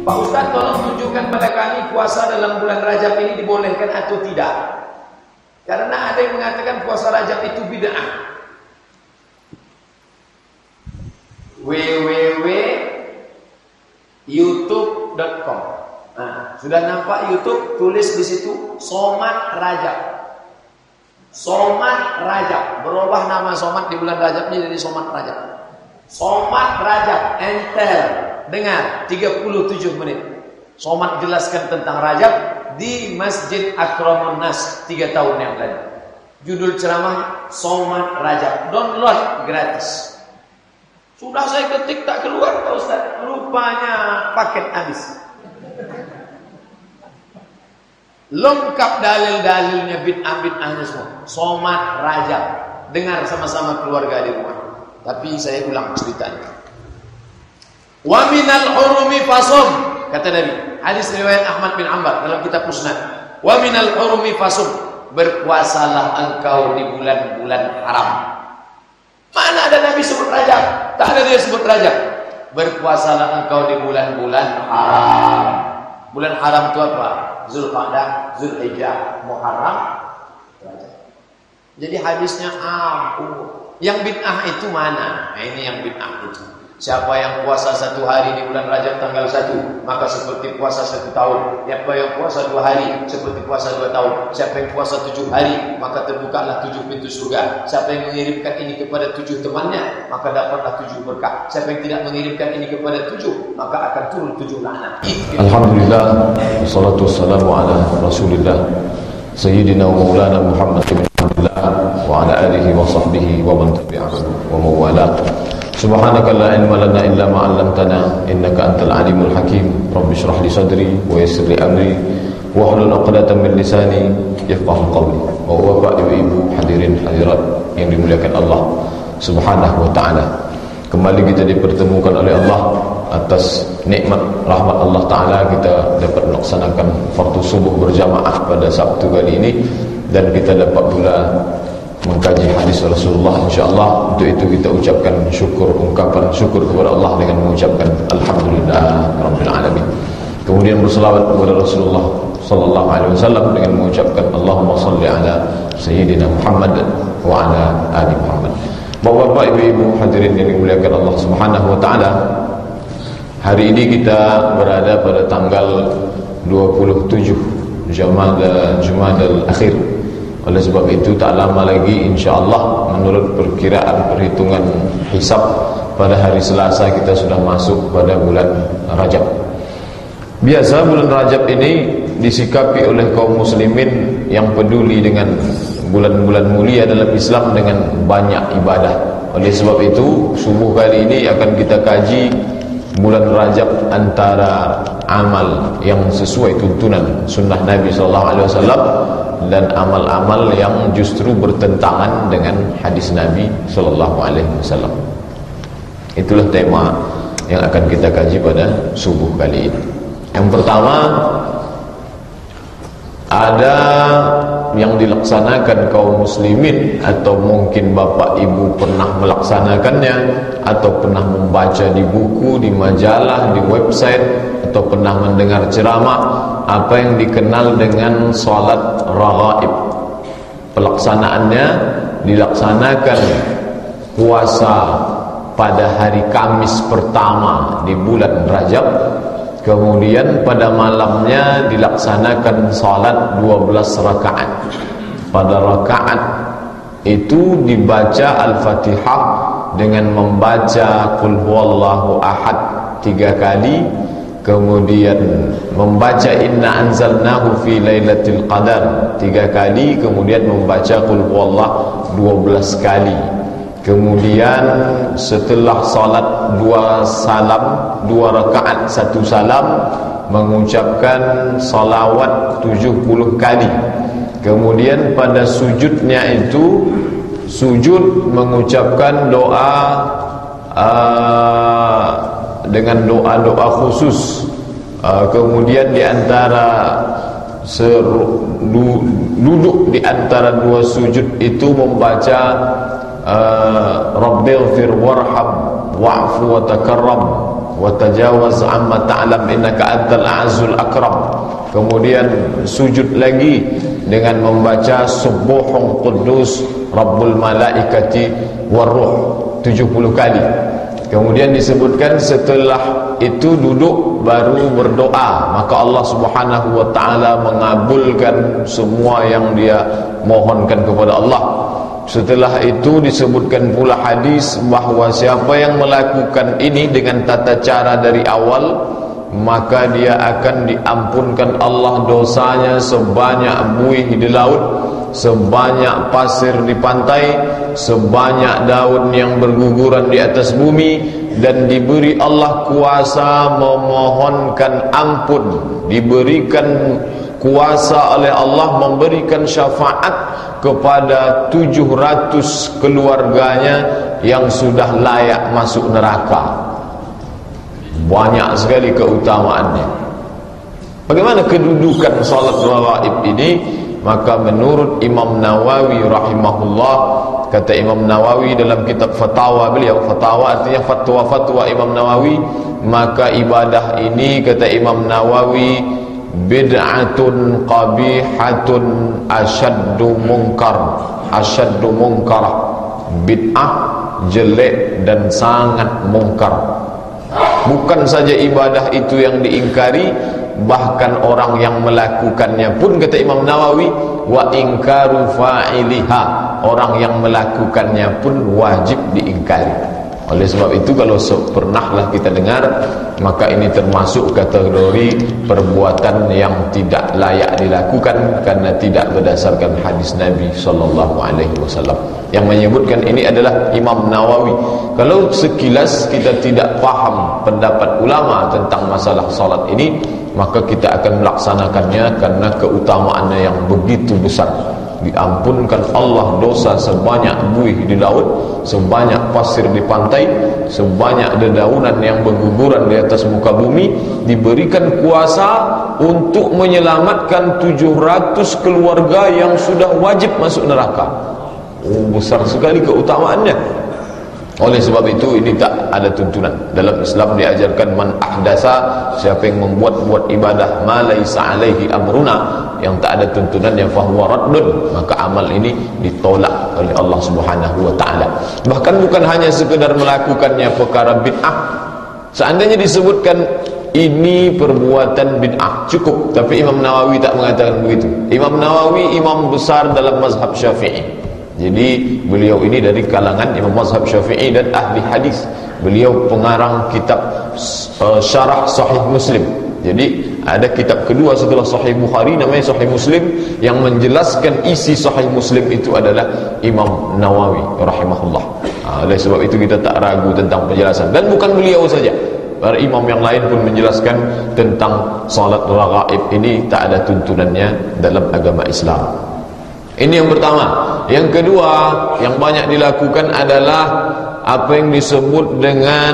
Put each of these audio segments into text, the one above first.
Pak Ustaz, tolong tunjukkan pada kami puasa dalam bulan Rajab ini dibolehkan atau tidak. Karena ada yang mengatakan puasa Rajab itu bid'ah. www.youtube.com. Nah, sudah nampak YouTube, tulis di situ Somad Rajab. Somad Rajab, berubah nama Somad di bulan Rajab ini jadi Somad Rajab. Somad Rajab, enter, dengar 37 menit. Somad jelaskan tentang Rajab di Masjid Akramun Nas 3 tahun yang lalu. Judul ceramah Somad Rajab, download gratis. Sudah saya ketik tak keluar Pak Ustaz, rupanya paket habis. Lengkap dalil-dalilnya, bid'ah-bid'ahnya semua. Somad Rajab, dengar sama-sama keluarga di rumah. Tapi saya ulang ceritanya. Wa minal hurumi fasum, kata Nabi. Hadis riwayat Ahmad bin Hanbal dalam kitab Musnad. Wa minal hurumi fasum, berpuasalah engkau di bulan-bulan haram. Mana ada Nabi sebut Rajab? Tak ada dia sebut Rajab. Berpuasalah engkau di bulan-bulan haram. Bulan haram itu apa? Zulqa'dah, Zulhijjah, Muharram, Rajab. Jadi hadisnya Yang bid'ah itu mana? Nah, ini yang bid'ah itu. Siapa yang puasa 1 hari di bulan Rajab tanggal 1, maka seperti puasa 1 tahun. Siapa yang puasa 2 hari, seperti puasa 2 tahun. Siapa yang puasa 7 hari, maka terbukalah 7 pintu surga. Siapa yang mengirimkan ini kepada 7 temannya, maka dapatlah 7 berkah. Siapa yang tidak mengirimkan ini kepada 7, maka akan turun 7 laknat. Alhamdulillah, wassalatu wassalamu ala Rasulillah Sayyidina wa Maulana Muhammad bin Abdullah wa ala alihi wa sahbihi wa man tabi'ahu wa mawala. Subhanaka la ilma lana illa ma 'allamtana innaka antal alimul hakim. Rabbi shrah li sadri wa yassir li amri wa hlul 'uqdatam min lisani yafqahu qawli. Wa Bapak Ibu hadirin hadirat yang dimuliakan Allah Subhanahu wa taala. Kembali kita dipertemukan oleh Allah atas nikmat rahmat Allah taala, kita dapat melaksanakan fardu subuh berjamaah pada Sabtu kali ini, dan kita dapat pula mengkaji hadis Rasulullah insyaallah. Untuk itu kita ucapkan ungkapan syukur kepada Allah dengan mengucapkan alhamdulillah rabbil alamin. Kemudian berselawat kepada Rasulullah sallallahu alaihi wasallam dengan mengucapkan Allahumma shalli ala sayyidina Muhammad wa ala ali Muhammad. Bapak-bapak, ibu-ibu hadirin yang dimuliakan Allah Subhanahu wa taala, hari ini kita berada pada tanggal 27 Jumadal Akhir. Oleh sebab itu tak lama lagi insyaallah menurut perkiraan perhitungan hisab pada hari Selasa kita sudah masuk pada bulan Rajab. Biasa bulan Rajab ini disikapi oleh kaum muslimin yang peduli dengan bulan-bulan mulia dalam Islam dengan banyak ibadah. Oleh sebab itu subuh kali ini akan kita kaji bulan Rajab antara amal yang sesuai tuntunan sunnah Nabi SAW dan amal-amal yang justru bertentangan dengan hadis Nabi SAW. Itulah tema yang akan kita kaji pada subuh kali ini. Yang pertama, ada yang dilaksanakan kaum muslimin, atau mungkin bapak ibu pernah melaksanakannya, atau pernah membaca di buku, di majalah, di website, atau pernah mendengar ceramah, apa yang dikenal dengan salat raghaib. Pelaksanaannya dilaksanakan puasa pada hari Kamis pertama di bulan Rajab. Kemudian pada malamnya dilaksanakan salat 12 rakaat. Pada rakaat itu dibaca Al-Fatihah dengan membaca Qul huwallahu ahad 3 kali, kemudian membaca Inna anzalnahu fi lailatul qadar 3 kali, kemudian membaca Qul huwallahu 12 kali. Kemudian setelah salat 2 rakaat 1 salam, mengucapkan salawat 70 kali. Kemudian pada sujudnya itu sujud mengucapkan doa dengan doa-doa khusus. Kemudian di antara duduk di antara 2 sujud itu membaca Rabbighfir warham wa'fu wa takarram wa tajawaz amma ta'lam innaka antal a'zul akram. Kemudian sujud lagi dengan membaca subuhun quddus rabbul malaikati waruh 70 kali. Kemudian disebutkan setelah itu duduk baru berdoa, maka Allah Subhanahu wa taala mengabulkan semua yang dia mohonkan kepada Allah. Setelah itu disebutkan pula hadis bahawa siapa yang melakukan ini dengan tata cara dari awal, maka dia akan diampunkan Allah dosanya sebanyak buih di laut, sebanyak pasir di pantai, sebanyak daun yang berguguran di atas bumi, dan diberi Allah kuasa memohonkan ampun, diberikan kuasa oleh Allah memberikan syafaat kepada 700 keluarganya yang sudah layak masuk neraka. Banyak sekali keutamaannya. Bagaimana kedudukan salat raghaib ini? Maka menurut Imam Nawawi rahimahullah, kata Imam Nawawi dalam kitab fatwa beliau, fatwa artinya fatwa-fatwa Imam Nawawi, maka ibadah ini kata Imam Nawawi bid'atun qabihatun asyaddu munkarah, bid'ah jelek dan sangat mungkar. Bukan saja ibadah itu yang diingkari, bahkan orang yang melakukannya pun kata Imam Nawawi wa ingkaru fa'iliha, orang yang melakukannya pun wajib diingkari. Oleh sebab itu kalau pernahlah kita dengar, maka ini termasuk kategori perbuatan yang tidak layak dilakukan karena tidak berdasarkan hadis Nabi SAW. Yang menyebutkan ini adalah Imam Nawawi. Kalau sekilas kita tidak faham pendapat ulama tentang masalah salat ini, maka kita akan melaksanakannya karena keutamaannya yang begitu besar. Diampunkan Allah dosa sebanyak buih di laut, sebanyak pasir di pantai, sebanyak dedaunan yang berguguran di atas muka bumi, diberikan kuasa untuk menyelamatkan 700 keluarga yang sudah wajib masuk neraka. Besar sekali keutamaannya. Oleh sebab itu ini tak ada tuntunan. Dalam Islam diajarkan man ahdasa, siapa yang membuat ibadah ma laisa alaihi amruna, yang tak ada tuntunannya fahuwa raddun, maka amal ini ditolak oleh Allah Subhanahu wa taala. Bahkan bukan hanya sekedar melakukannya perkara bid'ah. Seandainya disebutkan ini perbuatan bid'ah cukup, tapi Imam Nawawi tak mengatakan begitu. Imam Nawawi imam besar dalam mazhab Syafi'i. Jadi beliau ini dari kalangan imam mazhab Syafi'i dan ahli hadis. Beliau pengarang kitab syarah Sahih Muslim. Jadi ada kitab kedua setelah Sahih Bukhari namanya Sahih Muslim, yang menjelaskan isi Sahih Muslim itu adalah Imam Nawawi rahimahullah. Oleh sebab itu kita tak ragu tentang penjelasan. Dan bukan beliau saja, para imam yang lain pun menjelaskan tentang salat raghaib ini tak ada tuntunannya dalam agama Islam. Ini yang pertama. Yang kedua yang banyak dilakukan adalah apa yang disebut dengan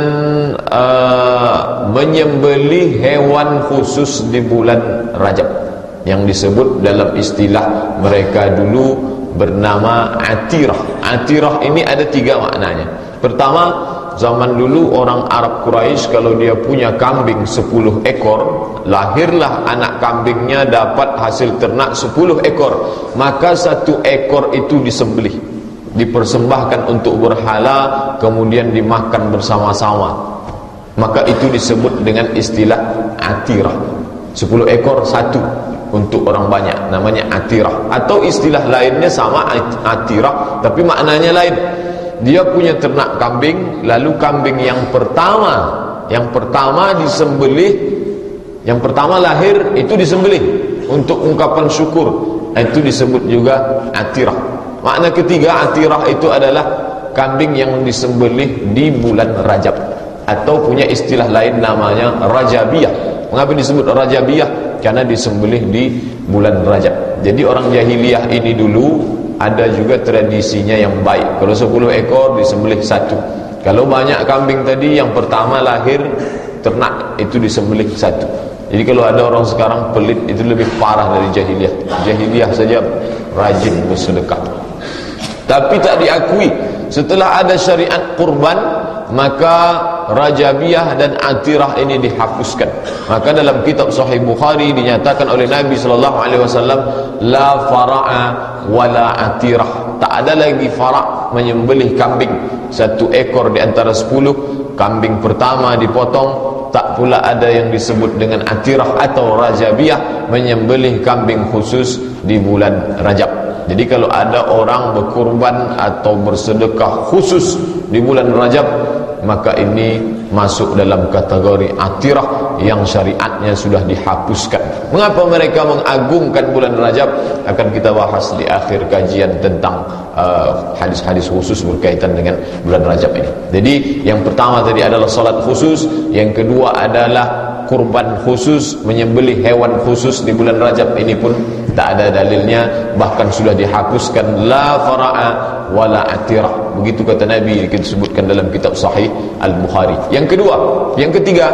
menyembelih hewan khusus di bulan Rajab, yang disebut dalam istilah mereka dulu bernama atirah. Atirah ini ada 3 maknanya. Pertama, zaman dulu orang Arab Quraisy kalau dia punya kambing 10 ekor, lahirlah anak kambingnya dapat hasil ternak 10 ekor, maka 1 ekor itu disembelih, dipersembahkan untuk berhala, kemudian dimakan bersama-sama. Maka itu disebut dengan istilah atirah. 10 ekor 1 untuk orang banyak, namanya atirah. Atau istilah lainnya sama atirah, tapi maknanya lain. Dia punya ternak kambing, lalu kambing yang pertama disembelih, yang pertama lahir itu disembelih untuk ungkapan syukur. Itu disebut juga atirah. Makna ketiga atirah itu adalah kambing yang disembelih di bulan Rajab, atau punya istilah lain namanya Rajabiyah. Mengapa disebut Rajabiyah? Karena disembelih di bulan Rajab. Jadi orang jahiliyah ini dulu ada juga tradisinya yang baik. Kalau 10 ekor disembelih 1. Kalau banyak kambing tadi, yang pertama lahir ternak itu disembelih 1. Jadi kalau ada orang sekarang pelit, itu lebih parah dari jahiliyah. Jahiliyah saja rajin bersedekah, tapi tak diakui. Setelah ada syariat kurban, maka Rajabiyah dan Atirah ini dihapuskan. Maka dalam kitab Sahih Bukhari dinyatakan oleh Nabi SAW, la fara'a wala atirah, tak ada lagi fara' menyembelih kambing 1 ekor di antara 10, kambing pertama dipotong. Tak pula ada yang disebut dengan atirah atau rajabiyah, menyembelih kambing khusus di bulan Rajab. Jadi kalau ada orang berkurban atau bersedekah khusus di bulan Rajab, maka ini masuk dalam kategori atirah yang syariatnya sudah dihapuskan. Mengapa mereka mengagungkan bulan Rajab? Akan kita bahas di akhir kajian tentang hadis-hadis khusus berkaitan dengan bulan Rajab ini. Jadi yang pertama tadi adalah salat khusus, yang kedua adalah kurban khusus, menyembelih hewan khusus di bulan Rajab. Ini pun tak ada dalilnya, bahkan sudah dihapuskan, la fara'a wala atirah. Begitu kata Nabi, disebutkan dalam kitab Sahih Al-Bukhari. Yang kedua, yang ketiga,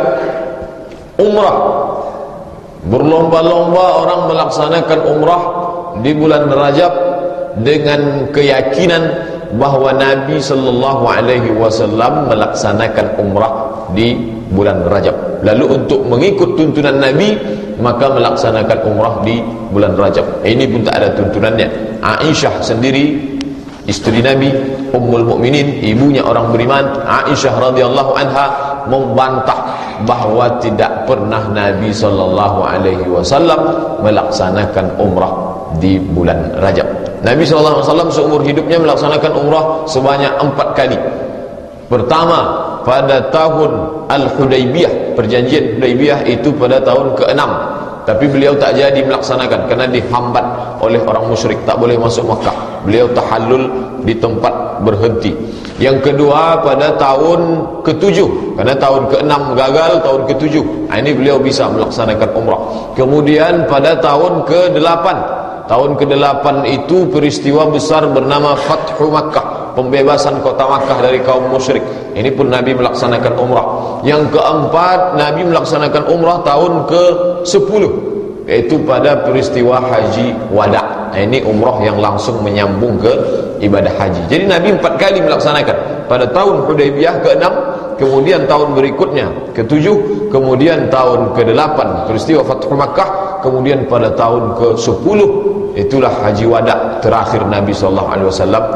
umrah. Berlomba-lomba orang melaksanakan umrah di bulan Rajab dengan keyakinan bahwa Nabi sallallahu alaihi wasallam melaksanakan umrah di bulan Rajab. Lalu untuk mengikut tuntunan Nabi, maka melaksanakan umrah di bulan Rajab. Ini pun tak ada tuntunannya. Aisyah sendiri, istri Nabi, Ummul Mukminin, ibunya orang beriman, Aisyah radhiyallahu anha membantah bahwa tidak pernah Nabi sallallahu alaihi wasallam melaksanakan umrah di bulan Rajab. Nabi sallallahu alaihi wasallam seumur hidupnya melaksanakan umrah sebanyak 4 kali. Pertama pada tahun Al-Hudaybiyah, perjanjian Hudaybiyah itu pada tahun ke-6. Tapi beliau tak jadi melaksanakan karena dihambat oleh orang musyrik, tak boleh masuk Makkah. Beliau tahallul di tempat berhenti. Yang kedua pada tahun ke-7, karena tahun ke-6 gagal, tahun ke-7 ini beliau bisa melaksanakan umrah. Kemudian pada tahun ke-8, tahun ke-8 itu peristiwa besar bernama Fathu Makkah, pembebasan kota Makkah dari kaum musyrik. Ini pun Nabi melaksanakan umrah. Yang keempat, Nabi melaksanakan umrah tahun ke-10, yaitu pada peristiwa Haji Wada. Ini umrah yang langsung menyambung ke ibadah haji. Jadi Nabi 4 kali melaksanakan. Pada tahun Hudaybiyah ke-6, kemudian tahun berikutnya ke-7, kemudian tahun ke-8 peristiwa Fathu Makkah, kemudian pada tahun ke-10 itulah Haji Wada terakhir Nabi SAW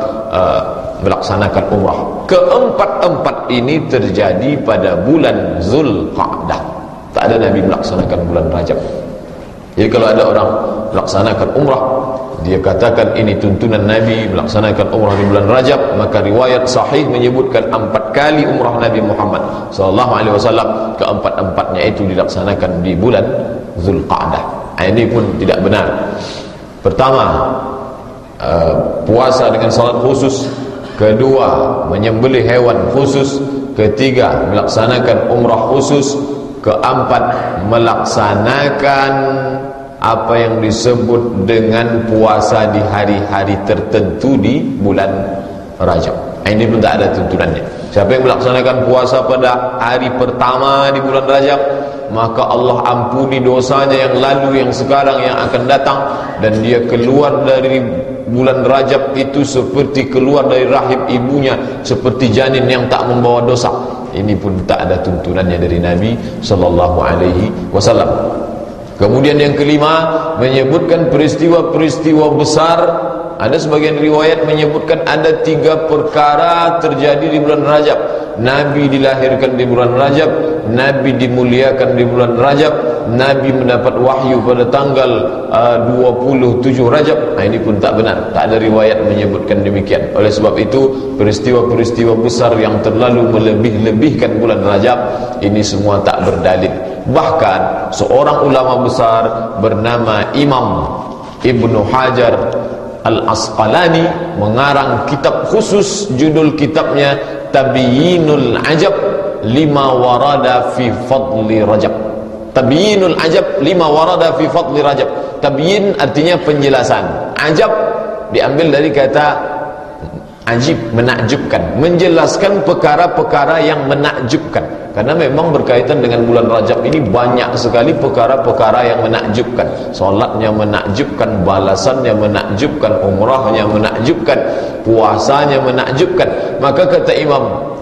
melaksanakan umrah. Keempat-empat ini terjadi pada bulan Zulqa'dah. Tak ada Nabi melaksanakan bulan Rajab. Jadi kalau ada orang melaksanakan umrah, dia katakan ini tuntunan Nabi melaksanakan umrah di bulan Rajab, maka riwayat sahih menyebutkan 4 kali umrah Nabi Muhammad SAW, keempat-empatnya itu dilaksanakan di bulan Zulqa'dah. Ini pun tidak benar. Pertama, puasa dengan salat khusus. Kedua, menyembelih hewan khusus. Ketiga, melaksanakan umrah khusus. Keempat, melaksanakan apa yang disebut dengan puasa di hari-hari tertentu di bulan Rajab. Ini pun tak ada tuntunannya. Siapa yang melaksanakan puasa pada hari pertama di bulan Rajab, maka Allah ampuni dosanya yang lalu, yang sekarang, yang akan datang, dan dia keluar dari bulan Rajab itu seperti keluar dari rahim ibunya, seperti janin yang tak membawa dosa. Ini pun tak ada tuntunannya dari Nabi sallallahu alaihi wasallam. Kemudian yang kelima, menyebutkan peristiwa-peristiwa besar. Ada sebagian riwayat menyebutkan ada 3 perkara terjadi di bulan Rajab. Nabi dilahirkan di bulan Rajab, Nabi dimuliakan di bulan Rajab, Nabi mendapat wahyu pada tanggal 27 Rajab. Ini pun tak benar, tak ada riwayat menyebutkan demikian. Oleh sebab itu, peristiwa-peristiwa besar yang terlalu melebih-lebihkan bulan Rajab ini semua tak berdalil. Bahkan seorang ulama besar bernama Imam Ibnu Hajar Al-Asqalani mengarang kitab khusus, judul kitabnya Tabyinul Ajab lima warada fi fadli Rajab. Tabyinul Ajab lima warada fi fadli Rajab. Tabyin artinya penjelasan. Ajab diambil dari kata ajib, menakjubkan, menjelaskan perkara-perkara yang menakjubkan. Karena memang berkaitan dengan bulan Rajab ini banyak sekali perkara-perkara yang menakjubkan. Solatnya menakjubkan, balasannya menakjubkan, umrahnya menakjubkan, puasanya menakjubkan. Maka kata Imam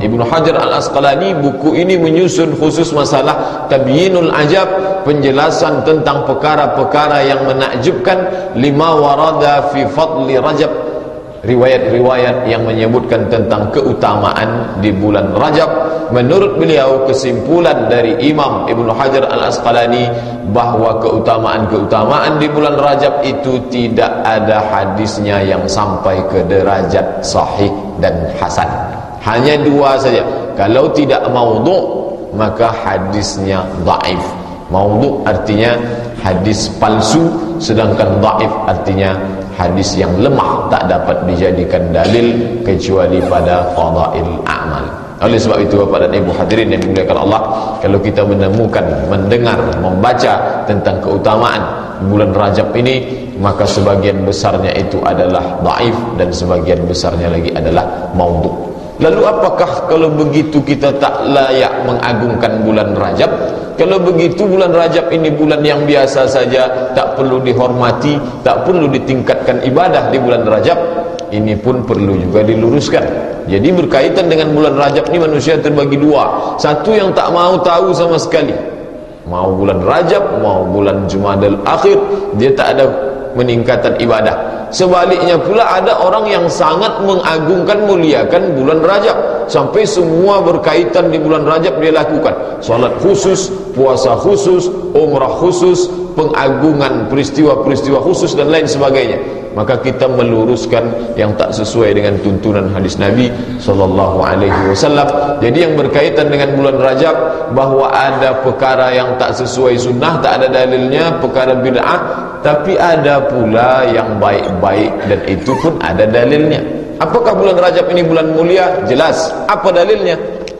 Ibnu Hajar Al-Asqalani, buku ini menyusun khusus masalah tabyinul ajab, penjelasan tentang perkara-perkara yang menakjubkan, lima warada fi fadli Rajab, riwayat-riwayat yang menyebutkan tentang keutamaan di bulan Rajab. Menurut beliau, kesimpulan dari Imam Ibnu Hajar Al-Asqalani bahwa keutamaan-keutamaan di bulan Rajab itu tidak ada hadisnya yang sampai ke derajat sahih dan hasan. Hanya dua saja. Kalau tidak maudhu', maka hadisnya dhaif. Maudhu' artinya hadis palsu, sedangkan dhaif artinya hadis yang lemah, tak dapat dijadikan dalil kecuali pada fadail a'mal. Oleh sebab itu, Bapak dan Ibu hadirin yang dimuliakan Allah, kalau kita menemukan, mendengar, membaca tentang keutamaan bulan Rajab ini, maka sebagian besarnya itu adalah dhaif dan sebagian besarnya lagi adalah maudhu'. Lalu apakah kalau begitu kita tak layak mengagungkan bulan Rajab? Kalau begitu bulan Rajab ini bulan yang biasa saja, tak perlu dihormati, tak perlu ditingkatkan ibadah di bulan Rajab. Ini pun perlu juga diluruskan. Jadi berkaitan dengan bulan Rajab ini manusia terbagi dua. Satu yang tak mau tahu sama sekali, mau bulan Rajab, mau bulan Jumadal Akhir, dia tak ada meningkatan ibadah. Sebaliknya pula ada orang yang sangat mengagungkan, muliakan bulan Rajab, sampai semua berkaitan di bulan Rajab dia lakukan. Salat khusus, puasa khusus, umrah khusus, pengagungan peristiwa-peristiwa khusus dan lain sebagainya. Maka kita meluruskan yang tak sesuai dengan tuntunan hadis Nabi sallallahu alaihi wasallam. Jadi yang berkaitan dengan bulan Rajab, bahwa ada perkara yang tak sesuai sunnah, tak ada dalilnya, perkara bid'ah, tapi ada pula yang baik-baik dan itu pun ada dalilnya. Apakah bulan Rajab ini bulan mulia? Jelas. Apa dalilnya?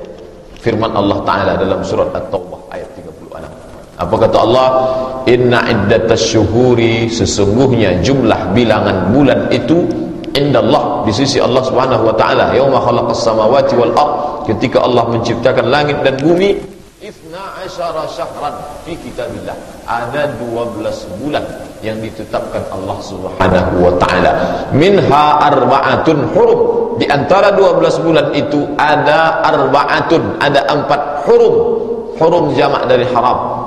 Firman Allah Ta'ala dalam surat At-Taubah ayat 36. Apa kata Allah? Inna iddatasy syuhuri, sesungguhnya jumlah bilangan bulan itu, indallah, di sisi Allah Subhanahu wa taala, yauma khalaqas samawati wal ard, ketika Allah menciptakan langit dan bumi, 12 syahran fi kitabillah, ada 12 bulan yang ditetapkan Allah Subhanahu wa taala. Minha arba'atun hurum, di antara 12 bulan itu ada arba'atun, ada 4 hurum. Hurum jamak dari haram.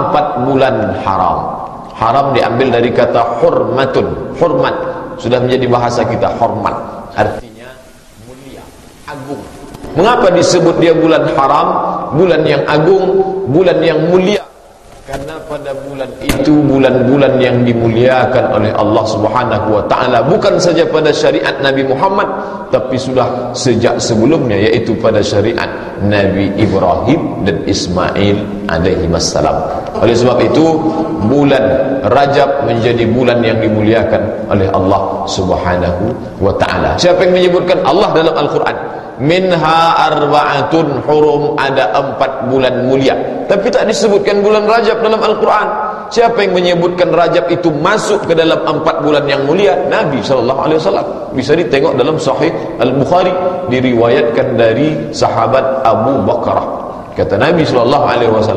4 bulan haram. Haram diambil dari kata hurmatun, hormat, sudah menjadi bahasa kita hormat, artinya mulia, agung. Mengapa disebut dia bulan haram, bulan yang agung, bulan yang mulia? Karena pada bulan itu bulan-bulan yang dimuliakan oleh Allah Subhanahu wa taala, bukan saja pada syariat Nabi Muhammad, tapi sudah sejak sebelumnya, yaitu pada syariat Nabi Ibrahim dan Ismail alaihi wassalam. Oleh sebab itu bulan Rajab menjadi bulan yang dimuliakan oleh Allah Subhanahu wa taala. Siapa yang menyebutkan? Allah dalam Al-Qur'an. Minha arba'atun hurum, ada 4 bulan mulia, tapi tak disebutkan bulan Rajab dalam Al-Quran. Siapa yang menyebutkan Rajab itu masuk ke dalam 4 bulan yang mulia? Nabi SAW. Bisa ditengok dalam Sahih Al-Bukhari, diriwayatkan dari sahabat Abu Bakrah. Kata Nabi SAW,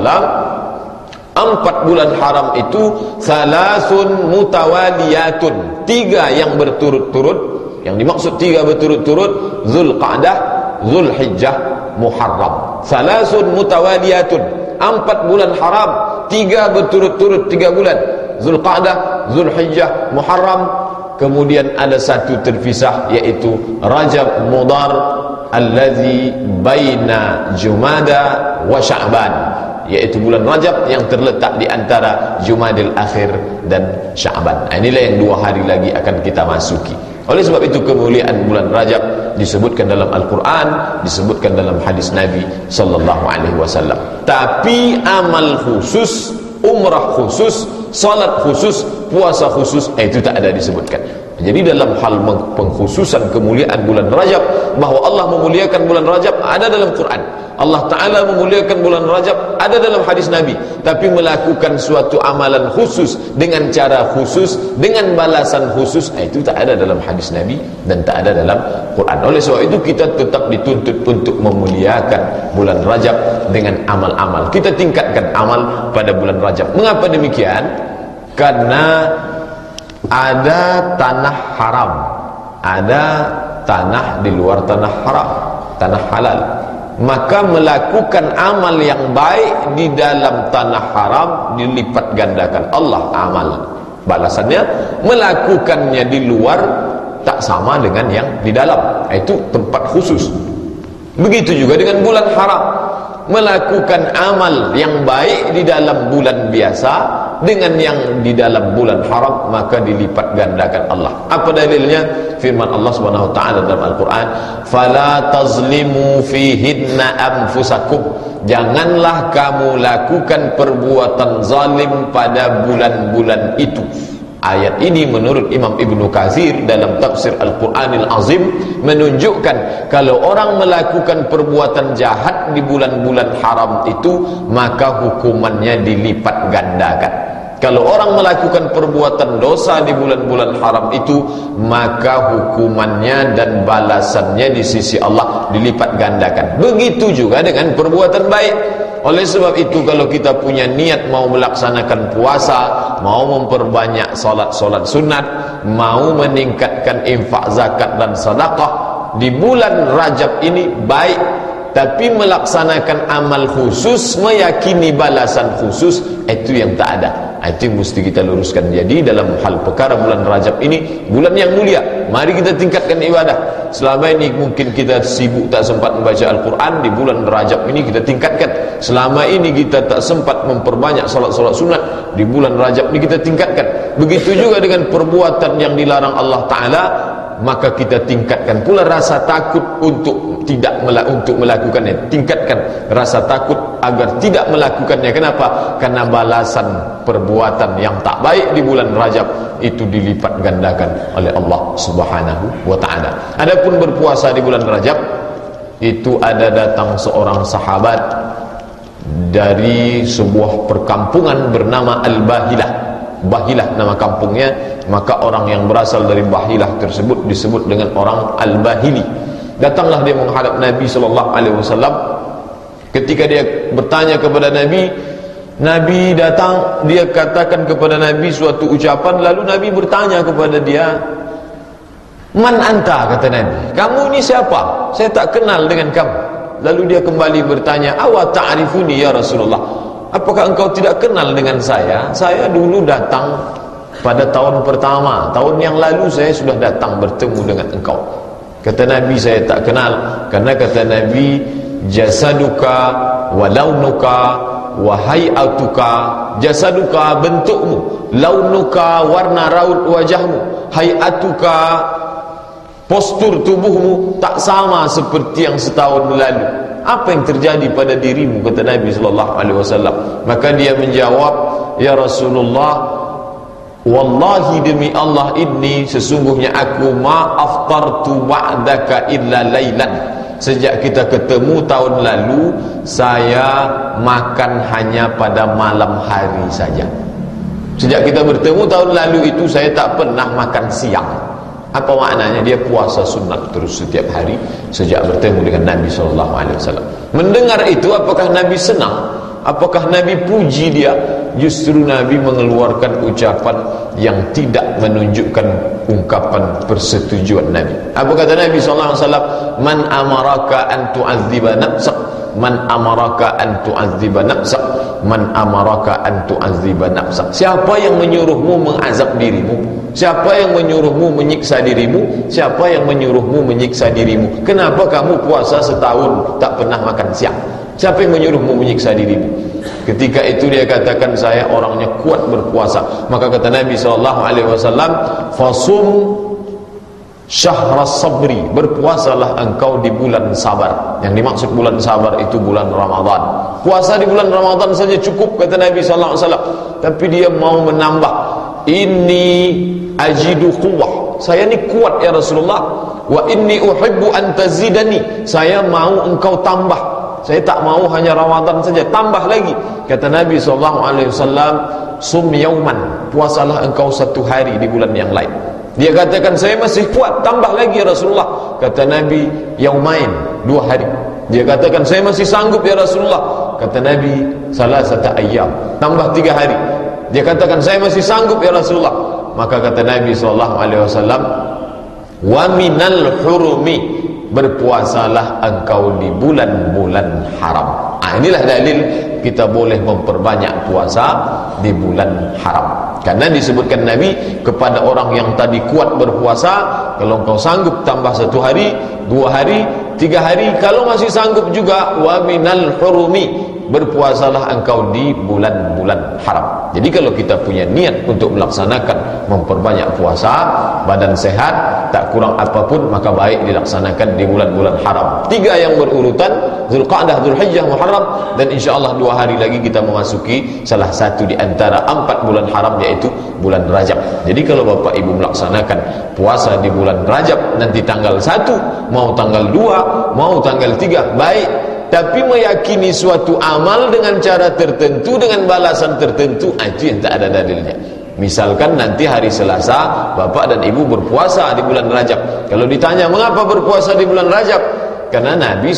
4 bulan haram itu salasun mutawaliyatun, 3 yang berturut-turut. Yang dimaksud 3 berturut-turut, Zulqa'dah, Zulhijjah, Muharram. Salasun mutawaliyatun, 4 bulan haram, 3 berturut-turut, 3 bulan, Zulqa'dah, Zulhijjah, Muharram. Kemudian ada 1 terpisah, yaitu Rajab Mudhar allazi baina Jumada wa Sya'ban, yaitu bulan Rajab yang terletak di antara Jumadil Akhir dan Sya'ban. Inilah yang 2 hari lagi akan kita masuki. Oleh sebab itu kemuliaan bulan Rajab disebutkan dalam Al-Quran, disebutkan dalam hadis Nabi sallallahu alaihi wasallam. Tapi amal khusus, umrah khusus, salat khusus, puasa khusus, itu tak ada disebutkan. Jadi dalam hal pengkhususan kemuliaan bulan Rajab, bahwa Allah memuliakan bulan Rajab ada dalam Quran, Allah Ta'ala memuliakan bulan Rajab ada dalam hadis Nabi. Tapi melakukan suatu amalan khusus dengan cara khusus, dengan balasan khusus, itu tak ada dalam hadis Nabi dan tak ada dalam Quran. Oleh sebab itu kita tetap dituntut untuk memuliakan bulan Rajab dengan amal-amal. Kita tingkatkan amal pada bulan Rajab. Mengapa demikian? Karena ada tanah haram, ada tanah di luar tanah haram, tanah halal. maka melakukan amal yang baik di dalam tanah haram dilipat gandakan Allah amal balasannya. Melakukannya di luar tak sama dengan yang di dalam, itu tempat khusus. Begitu juga dengan bulan haram. Melakukan amal yang baik di dalam bulan biasa dengan yang di dalam bulan haram, maka dilipat gandakan Allah. Apa dalilnya? Firman Allah Subhanahu wa taala dalam Al-Qur'an, "Fala tazlimu fihinna anfusakum." Janganlah kamu lakukan perbuatan zalim pada bulan-bulan itu. Ayat ini menurut Imam Ibnu Katsir dalam tafsir Al-Quranil Azim menunjukkan kalau orang melakukan perbuatan jahat di bulan-bulan haram itu, maka hukumannya dilipat gandakan. Kalau orang melakukan perbuatan dosa di bulan-bulan haram itu, maka hukumannya dan balasannya di sisi Allah dilipat gandakan. Begitu juga dengan perbuatan baik. Oleh sebab itu, kalau kita punya niat mau melaksanakan puasa, mau memperbanyak solat-solat sunat, mau meningkatkan infak, zakat dan sedekah di bulan Rajab ini baik, tapi melaksanakan amal khusus, meyakini balasan khusus, itu yang tak ada. Itu yang mesti kita luruskan. Jadi dalam hal perkara bulan Rajab ini bulan yang mulia, mari kita tingkatkan ibadah. Selama ini mungkin kita sibuk tak sempat membaca Al-Quran, di bulan Rajab ini kita tingkatkan. Selama ini kita tak sempat memperbanyak salat-salat sunat, di bulan Rajab ini kita tingkatkan. Begitu juga dengan perbuatan yang dilarang Allah Ta'ala, maka kita tingkatkan pula rasa takut untuk melakukannya. Tingkatkan rasa takut agar tidak melakukannya. Kenapa? Karena balasan perbuatan yang tak baik di bulan Rajab itu dilipat gandakan oleh Allah Subhanahu wa taala. Adapun berpuasa di bulan Rajab, itu ada datang seorang sahabat dari sebuah perkampungan bernama Al-Bahilah. Bahilah nama kampungnya, maka orang yang berasal dari Bahilah tersebut disebut dengan orang Al-Bahili. Datanglah dia menghadap Nabi SAW. Ketika dia bertanya kepada Nabi, Nabi datang, dia katakan kepada Nabi suatu ucapan, lalu Nabi bertanya kepada dia, "Man anta?" kata Nabi, "Kamu ini siapa? Saya tak kenal dengan kamu." Lalu dia kembali bertanya, "Awa ta'rifuni ya Rasulullah? Apakah engkau tidak kenal dengan saya? Saya dulu datang pada tahun pertama, tahun yang lalu saya sudah datang bertemu dengan engkau." Kata Nabi, "Saya tak kenal." Karena kata Nabi, "Jasaduka wa launuka wa hay'atuka." Jasaduka bentukmu, launuka warna raut wajahmu, hay'atuka postur tubuhmu tak sama seperti yang setahun lalu. Apa yang terjadi pada dirimu?" kata Nabi SAW. Maka dia menjawab, "Ya Rasulullah, wallahi demi Allah ini sesungguhnya aku ma aftartu ba'daka illa lailan." Sejak kita ketemu tahun lalu, saya makan hanya pada malam hari saja. Sejak kita bertemu tahun lalu itu, saya tak pernah makan siang. Apa maknanya? Dia puasa sunat terus setiap hari sejak bertemu dengan Nabi SAW. Mendengar itu, apakah Nabi senang? Apakah Nabi puji dia? Justru Nabi mengeluarkan ucapan yang tidak menunjukkan ungkapan persetujuan Nabi. Apa kata Nabi SAW? "Man amaraka an tu'adziba nafsak, man amaraka an tu'adziba nafsak, man amaraka an tu'adziba nafsak." Siapa yang menyuruhmu mengazab dirimu? Siapa yang menyuruhmu menyiksa dirimu? Siapa yang menyuruhmu menyiksa dirimu? Kenapa kamu puasa setahun tak pernah makan siang? Siapa yang menyuruhmu menyiksa dirimu? Ketika itu dia katakan, "Saya orangnya kuat berpuasa." Maka kata Nabi SAW, "Fasum syahras sabri." Berpuasalah engkau di bulan sabar. Yang dimaksud bulan sabar itu bulan Ramadan. Puasa di bulan Ramadan saja cukup, kata Nabi SAW. Tapi dia mau menambah, "Inni ajidu quwwah." Saya ni kuat ya Rasulullah. "Wa inni uhibbu an tazidani." Saya mau engkau tambah. Saya tak mau hanya Ramadan saja, tambah lagi. Kata Nabi SAW, "Sum yauman." Puasalah engkau satu hari di bulan yang lain. Dia katakan, "Saya masih kuat, tambah lagi ya Rasulullah." Kata Nabi, "Yaumain." 2 hari. Dia katakan, "Saya masih sanggup ya Rasulullah." Kata Nabi, "Salasata ayyam." Tambah 3 hari. Dia katakan, "Saya masih sanggup ya Rasulullah." Maka kata Nabi SAW, "Wa minal hurumi berpuasalah engkau di bulan-bulan haram. Inilah dalil kita boleh memperbanyak puasa di bulan haram. Karena disebutkan Nabi kepada orang yang tadi kuat berpuasa, kalau engkau sanggup tambah 1 hari, 2 hari, 3 hari, kalau masih sanggup juga wa minal hurumi, berpuasalah engkau di bulan-bulan haram. Jadi kalau kita punya niat untuk melaksanakan memperbanyak puasa, badan sehat, tak kurang apapun, maka baik dilaksanakan di bulan-bulan haram. 3 yang berurutan, Zulqa'dah, Zulhijjah, Muharram, dan insyaAllah 2 hari lagi kita memasuki salah satu di antara 4 bulan haram, yaitu bulan Rajab. Jadi kalau Bapak Ibu melaksanakan puasa di bulan Rajab, nanti tanggal 1, mau tanggal 2, mau tanggal 3, baik. Tapi meyakini suatu amal dengan cara tertentu, dengan balasan tertentu, itu yang tak ada dalilnya. Misalkan nanti hari Selasa Bapak dan Ibu berpuasa di bulan Rajab. Kalau ditanya mengapa berpuasa di bulan Rajab, karena Nabi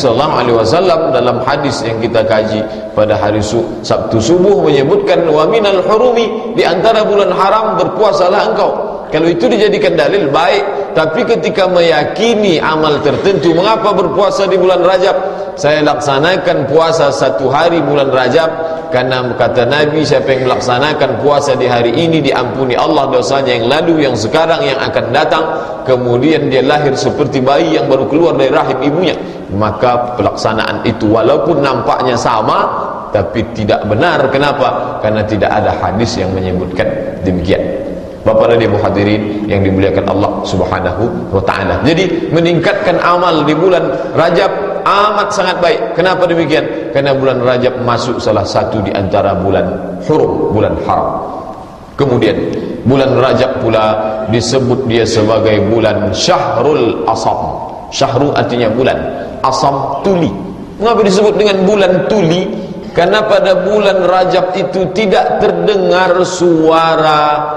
SAW dalam hadis yang kita kaji pada hari Sabtu subuh menyebutkan wa minal hurumi, di antara bulan haram berpuasalah engkau. Kalau itu dijadikan dalil, baik. Tapi ketika meyakini amal tertentu, mengapa berpuasa di bulan Rajab? Saya laksanakan puasa 1 hari bulan Rajab karena kata Nabi, siapa yang melaksanakan puasa di hari ini diampuni Allah dosanya yang lalu, yang sekarang, yang akan datang. Kemudian dia lahir seperti bayi yang baru keluar dari rahim ibunya. Maka pelaksanaan itu walaupun nampaknya sama, tapi tidak benar. Kenapa? Karena tidak ada hadis yang menyebutkan demikian. Bapak dan Ibu hadirin yang dimuliakan Allah Subhanahu wa taala. Jadi meningkatkan amal di bulan Rajab amat sangat baik. Kenapa demikian? Karena bulan Rajab masuk salah satu di antara bulan hurum, bulan haram. Kemudian bulan Rajab pula disebut dia sebagai bulan Syahrul Asam. Syahru artinya bulan, Asam tuli. Mengapa disebut dengan bulan tuli? Karena pada bulan Rajab itu tidak terdengar suara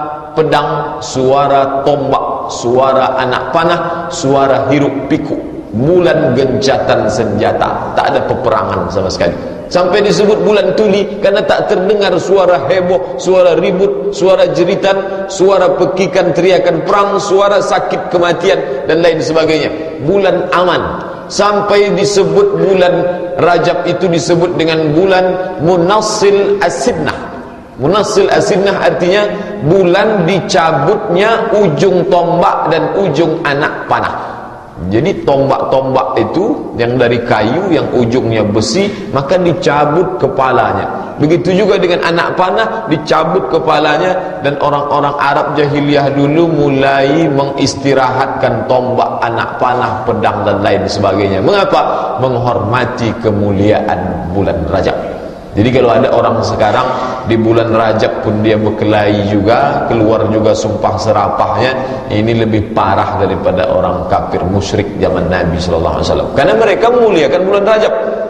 pedang, suara tombak, suara anak panah, suara hiruk pikuk. Bulan gencatan senjata, tak ada peperangan sama sekali. Sampai disebut bulan tuli karena tak terdengar suara heboh, suara ribut, suara jeritan, suara pekikan teriakan perang, suara sakit kematian dan lain sebagainya. Bulan aman. Sampai disebut bulan Rajab itu disebut dengan bulan Munassil As-Sidnah. Munassil As-Sidnah artinya bulan dicabutnya ujung tombak dan ujung anak panah. Jadi tombak-tombak itu yang dari kayu, yang ujungnya besi, maka dicabut kepalanya. Begitu juga dengan anak panah, dicabut kepalanya. Dan orang-orang Arab jahiliyah dulu mulai mengistirahatkan tombak, anak panah, pedang dan lain sebagainya. Mengapa? Menghormati kemuliaan bulan Rajab. Jadi kalau ada orang sekarang di bulan Rajab pun dia berkelahi juga, keluar juga sumpah serapahnya, ini lebih parah daripada orang kafir musyrik zaman Nabi SAW. Karena mereka memuliakan bulan Rajab.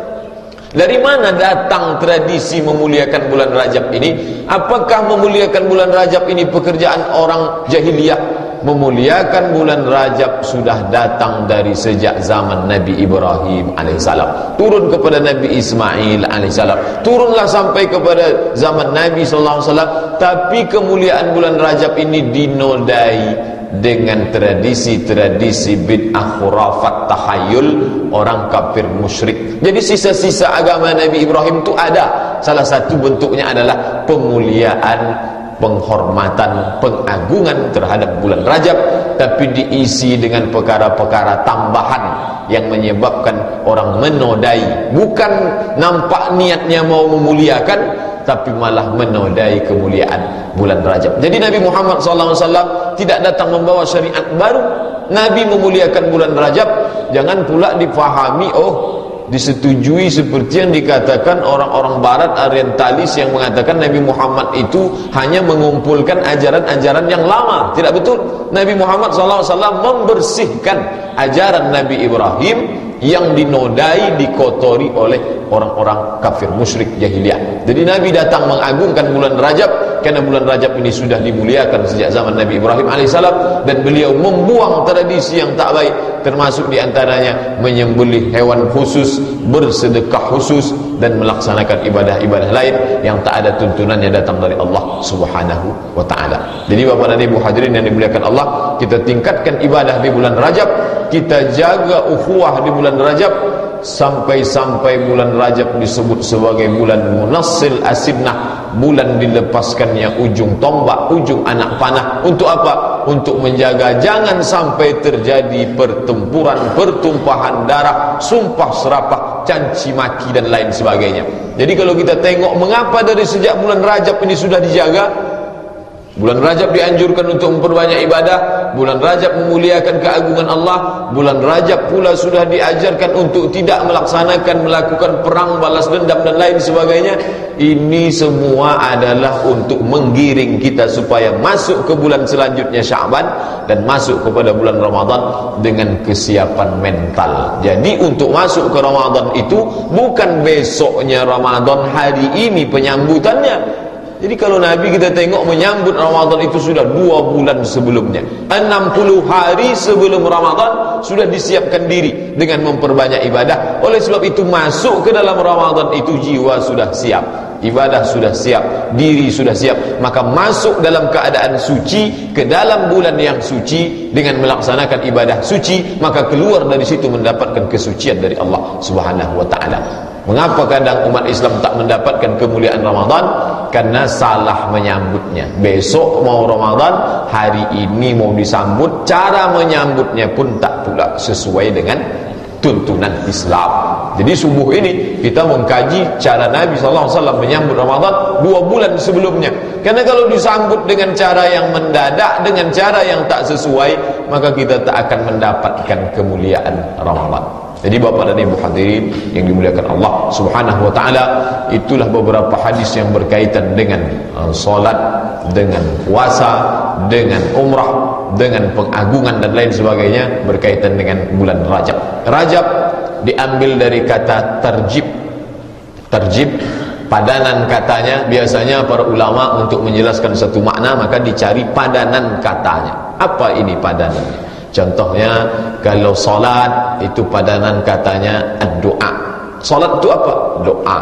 Dari mana datang tradisi memuliakan bulan Rajab ini? Apakah memuliakan bulan Rajab ini pekerjaan orang jahiliyah? Memuliakan bulan Rajab sudah datang dari sejak zaman Nabi Ibrahim alaihissalam, turun kepada Nabi Ismail alaihissalam, turunlah sampai kepada zaman Nabi SAW. Tapi kemuliaan bulan Rajab ini dinodai dengan tradisi-tradisi bid'ah, khurafat, tahayul orang kafir musyrik. Jadi sisa-sisa agama Nabi Ibrahim itu ada. Salah satu bentuknya adalah pemuliaan, penghormatan, pengagungan terhadap bulan Rajab, tapi diisi dengan perkara-perkara tambahan yang menyebabkan orang menodai. Bukan nampak niatnya mau memuliakan, tapi malah menodai kemuliaan bulan Rajab. Jadi Nabi Muhammad SAW tidak datang membawa syariat baru. Nabi memuliakan bulan Rajab. Jangan pula difahami, disetujui seperti yang dikatakan orang-orang barat orientalis yang mengatakan Nabi Muhammad itu hanya mengumpulkan ajaran-ajaran yang lama. Tidak betul. Nabi Muhammad SAW membersihkan ajaran Nabi Ibrahim yang dinodai, dikotori oleh orang-orang kafir musyrik jahiliyah. Jadi Nabi datang mengagungkan bulan Rajab karena bulan Rajab ini sudah dimuliakan sejak zaman Nabi Ibrahim alaihissalam, dan beliau membuang tradisi yang tak baik, termasuk diantaranya menyembelih hewan khusus, bersedekah khusus, dan melaksanakan ibadah-ibadah lain yang tak ada tuntunannya datang dari Allah Subhanahu wa taala. Jadi Bapak dan Ibu hadirin yang dimuliakan Allah, kita tingkatkan ibadah di bulan Rajab kita jaga ukhuwah di bulan Rajab, sampai-sampai bulan Rajab disebut sebagai bulan munassil asinah, bulan dilepaskannya ujung tombak, ujung anak panah. Untuk apa? Untuk menjaga jangan sampai terjadi pertempuran, pertumpahan darah, sumpah serapah, caci maki dan lain sebagainya. Jadi kalau kita tengok mengapa dari sejak bulan Rajab ini sudah dijaga. Bulan Rajab dianjurkan untuk memperbanyak ibadah, bulan Rajab memuliakan keagungan Allah, bulan Rajab pula sudah diajarkan untuk tidak melakukan perang balas dendam dan lain sebagainya. Ini semua adalah untuk menggiring kita supaya masuk ke bulan selanjutnya Sya'ban dan masuk kepada bulan Ramadan dengan kesiapan mental. Jadi untuk masuk ke Ramadan itu bukan besoknya Ramadan, hari ini penyambutannya. Jadi kalau Nabi kita tengok menyambut Ramadan itu sudah 2 bulan sebelumnya, 60 hari sebelum Ramadan sudah disiapkan diri dengan memperbanyak ibadah. Oleh sebab itu masuk ke dalam Ramadan itu jiwa sudah siap, ibadah sudah siap, diri sudah siap. Maka masuk dalam keadaan suci ke dalam bulan yang suci dengan melaksanakan ibadah suci, maka keluar dari situ mendapatkan kesucian dari Allah Subhanahu wa taala. Mengapa kadang umat Islam tak mendapatkan kemuliaan Ramadan? Karena salah menyambutnya. Besok mau Ramadan, hari ini mau disambut, cara menyambutnya pun tak pula sesuai dengan tuntunan Islam. Jadi subuh ini kita mengkaji cara Nabi SAW menyambut Ramadan 2 bulan sebelumnya. Karena kalau disambut dengan cara yang mendadak, dengan cara yang tak sesuai, maka kita tak akan mendapatkan kemuliaan Ramadan. Jadi Bapak dan Ibu hadirin yang dimuliakan Allah Subhanahu wa taala, itulah beberapa hadis yang berkaitan dengan salat, dengan puasa, dengan umrah, dengan pengagungan dan lain sebagainya berkaitan dengan bulan Rajab. Rajab diambil dari kata tarjib. Tarjib padanan katanya. Biasanya para ulama untuk menjelaskan satu makna maka dicari padanan katanya. Apa ini padanannya? Contohnya kalau salat itu padanan katanya doa. Salat itu apa? Doa.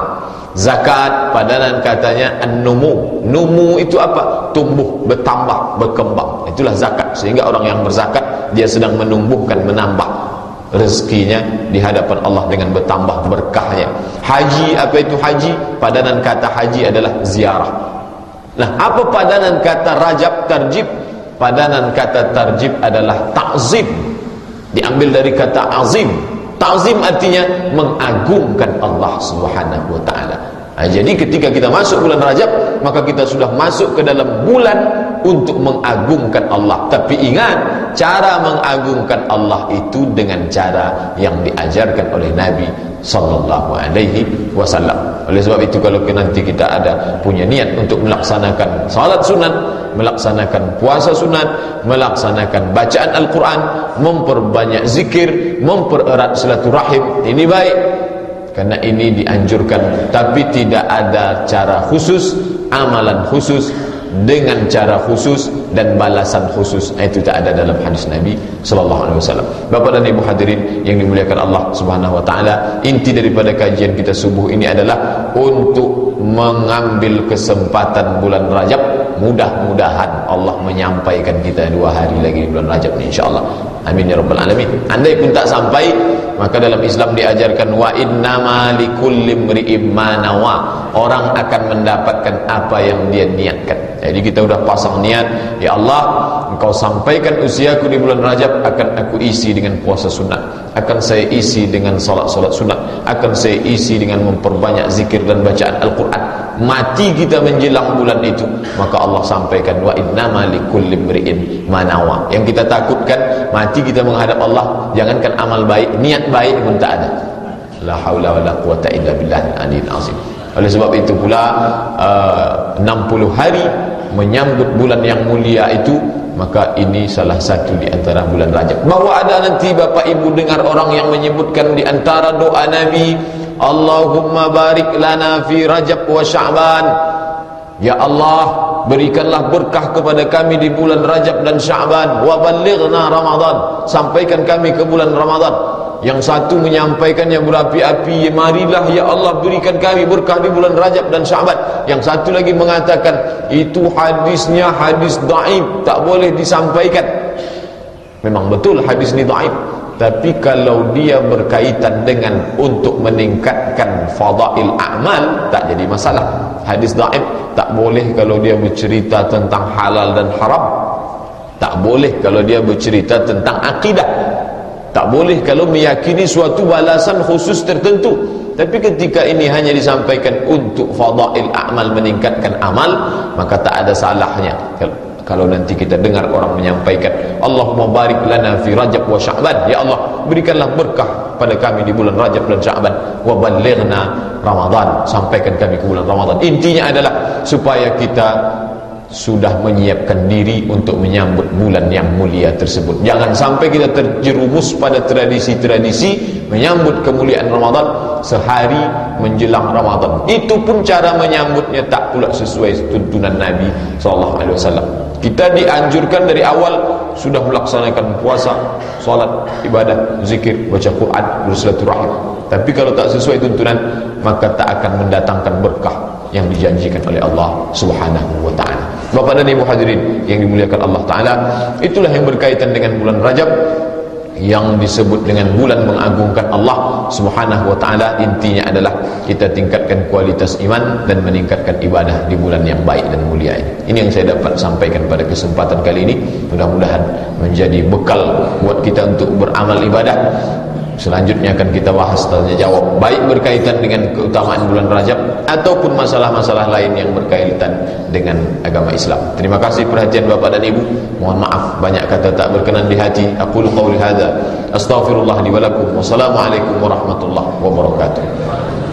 Zakat padanan katanya an-numu. Numu itu apa? Tumbuh, bertambah, berkembang. Itulah zakat. Sehingga orang yang berzakat dia sedang menumbuhkan, menambah rezekinya di hadapan Allah dengan bertambah berkahnya. Haji, apa itu haji? Padanan kata haji adalah ziarah. Nah, apa padanan kata Rajab tarjib? Padanan kata tarjib adalah ta'zim. Diambil dari kata azim. Ta'zim artinya mengagungkan Allah Subhanahu wa taala. Nah, jadi ketika kita masuk bulan Rajab, maka kita sudah masuk ke dalam bulan untuk mengagungkan Allah. Tapi ingat, cara mengagungkan Allah itu dengan cara yang diajarkan oleh Nabi sallallahu alaihi wasallam. Oleh sebab itu kalau nanti kita ada punya niat untuk melaksanakan salat sunat, melaksanakan puasa sunat, melaksanakan bacaan Al-Quran, memperbanyak zikir, mempererat silaturahim, ini baik. Karena ini dianjurkan, tapi tidak ada cara khusus, amalan khusus, dengan cara khusus dan balasan khusus. Itu tak ada dalam hadis Nabi sallallahu alaihi wasallam. Bapak dan Ibu hadirin yang dimuliakan Allah Subhanahu wa taala, inti daripada kajian kita subuh ini adalah untuk mengambil kesempatan bulan Rajab. Mudah-mudahan Allah menyampaikan kita 2 hari lagi di bulan Rajab ini, insyaallah. Amin ya rabbal alamin. Andai pun tak sampai, maka dalam Islam diajarkan wa innama likulli imri'in ma nawa. Orang akan mendapatkan apa yang dia niatkan. Jadi kita sudah pasang niat, ya Allah, Engkau sampaikan usiaku di bulan Rajab, akan aku isi dengan puasa sunat, akan saya isi dengan salat-salat sunat, akan saya isi dengan memperbanyak zikir dan bacaan Al-Quran. Mati kita menjelang bulan itu, maka Allah sampaikan wa innama likulli imri'in ma nawa. Yang kita takutkan mati kita menghadap Allah, jangankan amal baik, niat baik pun tak ada. La haula wala quwata illa billahil aliyyil azim. Oleh sebab itu pula 60 hari menyambut bulan yang mulia itu, maka ini salah satu di antara bulan Rajab. Bahwa ada nanti Bapak Ibu dengar orang yang menyebutkan di antara doa Nabi, Allahumma barik lana fi Rajab wa Sya'ban. Ya Allah, berikanlah berkah kepada kami di bulan Rajab dan Sya'ban, wa ballighna Ramadan, sampaikan kami ke bulan Ramadan. Yang satu menyampaikannya berapi-api, marilah ya Allah berikan kami berkah di bulan Rajab dan Sya'ban. Yang satu lagi mengatakan itu hadisnya hadis dhaif, tak boleh disampaikan. Memang betul hadis ini dhaif, Tapi kalau dia berkaitan dengan untuk meningkatkan fadail a'mal, tak jadi masalah. Hadis dhaif tak boleh kalau dia bercerita tentang halal dan haram. Tak boleh kalau dia bercerita tentang akidah. Tak boleh kalau meyakini suatu balasan khusus tertentu. Tapi ketika ini hanya disampaikan untuk fadail a'mal, meningkatkan amal, maka tak ada salahnya kalau nanti kita dengar orang menyampaikan, Allahumma barik lana fi Rajab wa Sya'ban, ya Allah berikanlah berkah pada kami di bulan Rajab dan Sya'ban, wa ballighna Ramadan, sampaikan kami ke bulan Ramadan. Intinya adalah supaya kita sudah menyiapkan diri untuk menyambut bulan yang mulia tersebut. Jangan sampai kita terjerumus pada tradisi-tradisi menyambut kemuliaan Ramadan sehari menjelang Ramadan. Itu pun cara menyambutnya tak pula sesuai tuntunan Nabi SAW. Kita dianjurkan dari awal sudah melaksanakan puasa, salat, ibadah, zikir, baca Quran, bersilaturahim. Tapi kalau tak sesuai tuntunan, maka tak akan mendatangkan berkah yang dijanjikan oleh Allah Subhanahu wa ta'ala. Bapak dan Ibu hadirin yang dimuliakan Allah Ta'ala, itulah yang berkaitan dengan bulan Rajab, yang disebut dengan bulan mengagungkan Allah Subhanahu wa ta'ala. Intinya adalah kita tingkatkan kualitas iman dan meningkatkan ibadah di bulan yang baik dan mulia ini. Ini yang saya dapat sampaikan pada kesempatan kali ini. Mudah-mudahan menjadi bekal buat kita untuk beramal ibadah. Selanjutnya akan kita bahas tanya jawab, baik berkaitan dengan keutamaan bulan Rajab ataupun masalah-masalah lain yang berkaitan dengan agama Islam. Terima kasih perhatian Bapak dan Ibu. Mohon maaf banyak kata tak berkenan di hati. Aqulu qawli hadza, astaghfirullah li wa lakum. Wassalamualaikum warahmatullahi wabarakatuh.